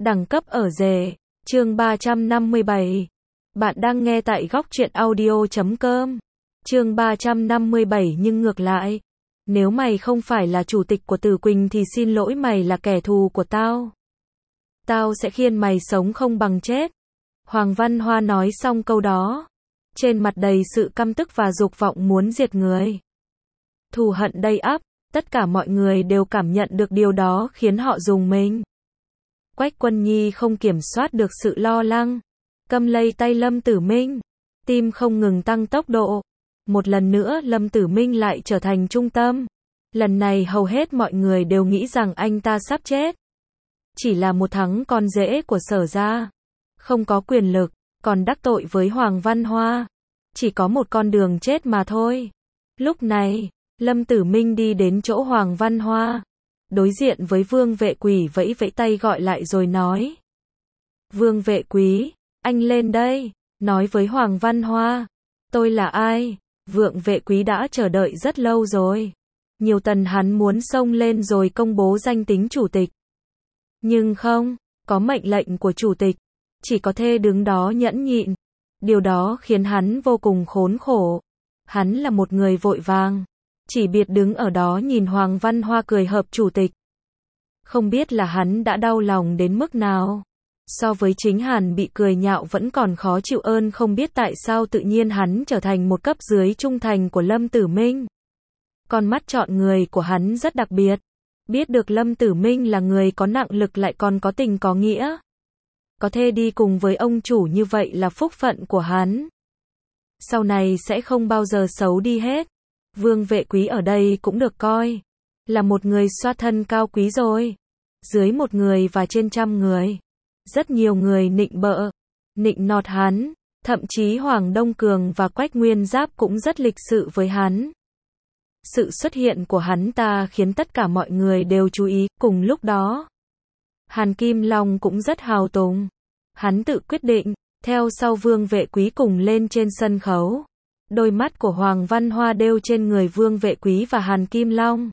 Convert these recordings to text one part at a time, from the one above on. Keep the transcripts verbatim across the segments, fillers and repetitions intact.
Đẳng cấp ở rể. Chương ba trăm năm mươi bảy. Bạn đang nghe tại góc truyện audio chấm com. Chương ba trăm năm mươi bảy nhưng ngược lại. Nếu mày không phải là chủ tịch của Tử Quỳnh thì xin lỗi, mày là kẻ thù của tao. Tao sẽ khiến mày sống không bằng chết. Hoàng Văn Hoa nói xong câu đó, trên mặt đầy sự căm tức và dục vọng muốn diệt người. Thù hận đầy ắp, tất cả mọi người đều cảm nhận được điều đó khiến họ rùng mình. Quách Quân Nhi không kiểm soát được sự lo lắng, cầm lấy tay Lâm Tử Minh, tim không ngừng tăng tốc độ. Một lần nữa Lâm Tử Minh lại trở thành trung tâm. Lần này hầu hết mọi người đều nghĩ rằng anh ta sắp chết. Chỉ là một thằng con rể của Sở gia, không có quyền lực, còn đắc tội với Hoàng Văn Hoa. Chỉ có một con đường chết mà thôi. Lúc này, Lâm Tử Minh đi đến chỗ Hoàng Văn Hoa, đối diện với Vương Vệ Quý vẫy vẫy tay gọi lại rồi nói. Vương Vệ Quý, anh lên đây, nói với Hoàng Văn Hoa. Tôi là ai? Vương Vệ Quý đã chờ đợi rất lâu rồi. Nhiều tần hắn muốn xông lên rồi công bố danh tính chủ tịch. Nhưng không, có mệnh lệnh của chủ tịch, chỉ có thể đứng đó nhẫn nhịn. Điều đó khiến hắn vô cùng khốn khổ. Hắn là một người vội vàng, chỉ biết đứng ở đó nhìn Hoàng Văn Hoa cười hợp chủ tịch. Không biết là hắn đã đau lòng đến mức nào. So với chính hắn bị cười nhạo vẫn còn khó chịu ơn, không biết tại sao tự nhiên hắn trở thành một cấp dưới trung thành của Lâm Tử Minh. Con mắt chọn người của hắn rất đặc biệt. Biết được Lâm Tử Minh là người có nặng lực lại còn có tình có nghĩa. Có thể đi cùng với ông chủ như vậy là phúc phận của hắn. Sau này sẽ không bao giờ xấu đi hết. Vương Vệ Quý ở đây cũng được coi là một người xoát thân cao quý rồi. Dưới một người và trên trăm người. Rất nhiều người nịnh bợ, nịnh nọt hắn. Thậm chí Hoàng Đông Cường và Quách Nguyên Giáp cũng rất lịch sự với hắn. Sự xuất hiện của hắn ta khiến tất cả mọi người đều chú ý. Cùng lúc đó, Hàn Kim Long cũng rất hào tùng. Hắn tự quyết định, theo sau Vương Vệ Quý cùng lên trên sân khấu. Đôi mắt của Hoàng Văn Hoa đều trên người Vương Vệ Quý và Hàn Kim Long.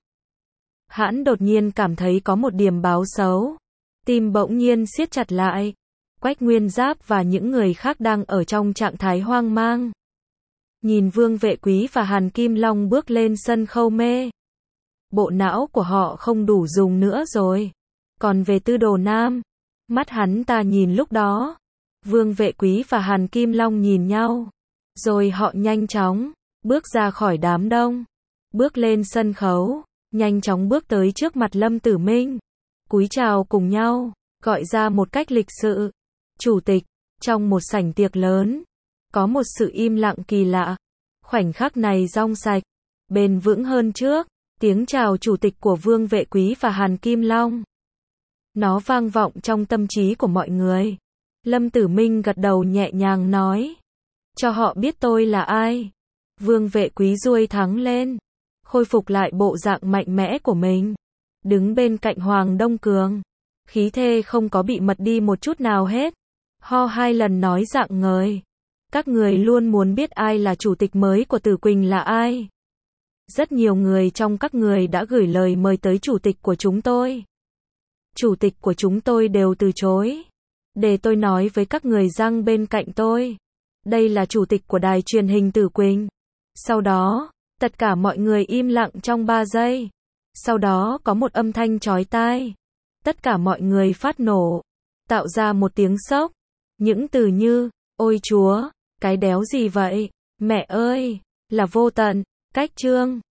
Hắn đột nhiên cảm thấy có một điểm báo xấu. Tim bỗng nhiên siết chặt lại. Quách Nguyên Giáp và những người khác đang ở trong trạng thái hoang mang. Nhìn Vương Vệ Quý và Hàn Kim Long bước lên sân khấu mê. Bộ não của họ không đủ dùng nữa rồi. Còn về Tư Đồ Nam, mắt hắn ta nhìn lúc đó. Vương Vệ Quý và Hàn Kim Long nhìn nhau. Rồi họ nhanh chóng bước ra khỏi đám đông. Bước lên sân khấu, nhanh chóng bước tới trước mặt Lâm Tử Minh. Cúi chào cùng nhau, gọi ra một cách lịch sự. Chủ tịch, trong một sảnh tiệc lớn. Có một sự im lặng kỳ lạ. Khoảnh khắc này rong sạch, bền vững hơn trước. Tiếng chào chủ tịch của Vương Vệ Quý và Hàn Kim Long. Nó vang vọng trong tâm trí của mọi người. Lâm Tử Minh gật đầu nhẹ nhàng nói. Cho họ biết tôi là ai. Vương Vệ Quý duỗi thẳng lên. Khôi phục lại bộ dạng mạnh mẽ của mình. Đứng bên cạnh Hoàng Đông Cường. Khí thế không có bị mật đi một chút nào hết. Ho hai lần nói rạng ngời. Các người luôn muốn biết ai là chủ tịch mới của Tử Quỳnh là ai. Rất nhiều người trong các người đã gửi lời mời tới chủ tịch của chúng tôi. Chủ tịch của chúng tôi đều từ chối. Để tôi nói với các người rằng bên cạnh tôi, đây là chủ tịch của đài truyền hình Tử Quỳnh. Sau đó, tất cả mọi người im lặng trong ba giây. Sau đó có một âm thanh chói tai. Tất cả mọi người phát nổ, tạo ra một tiếng sốc. Những từ như, ôi chúa, cái đéo gì vậy, mẹ ơi, là vô tận, cách trương.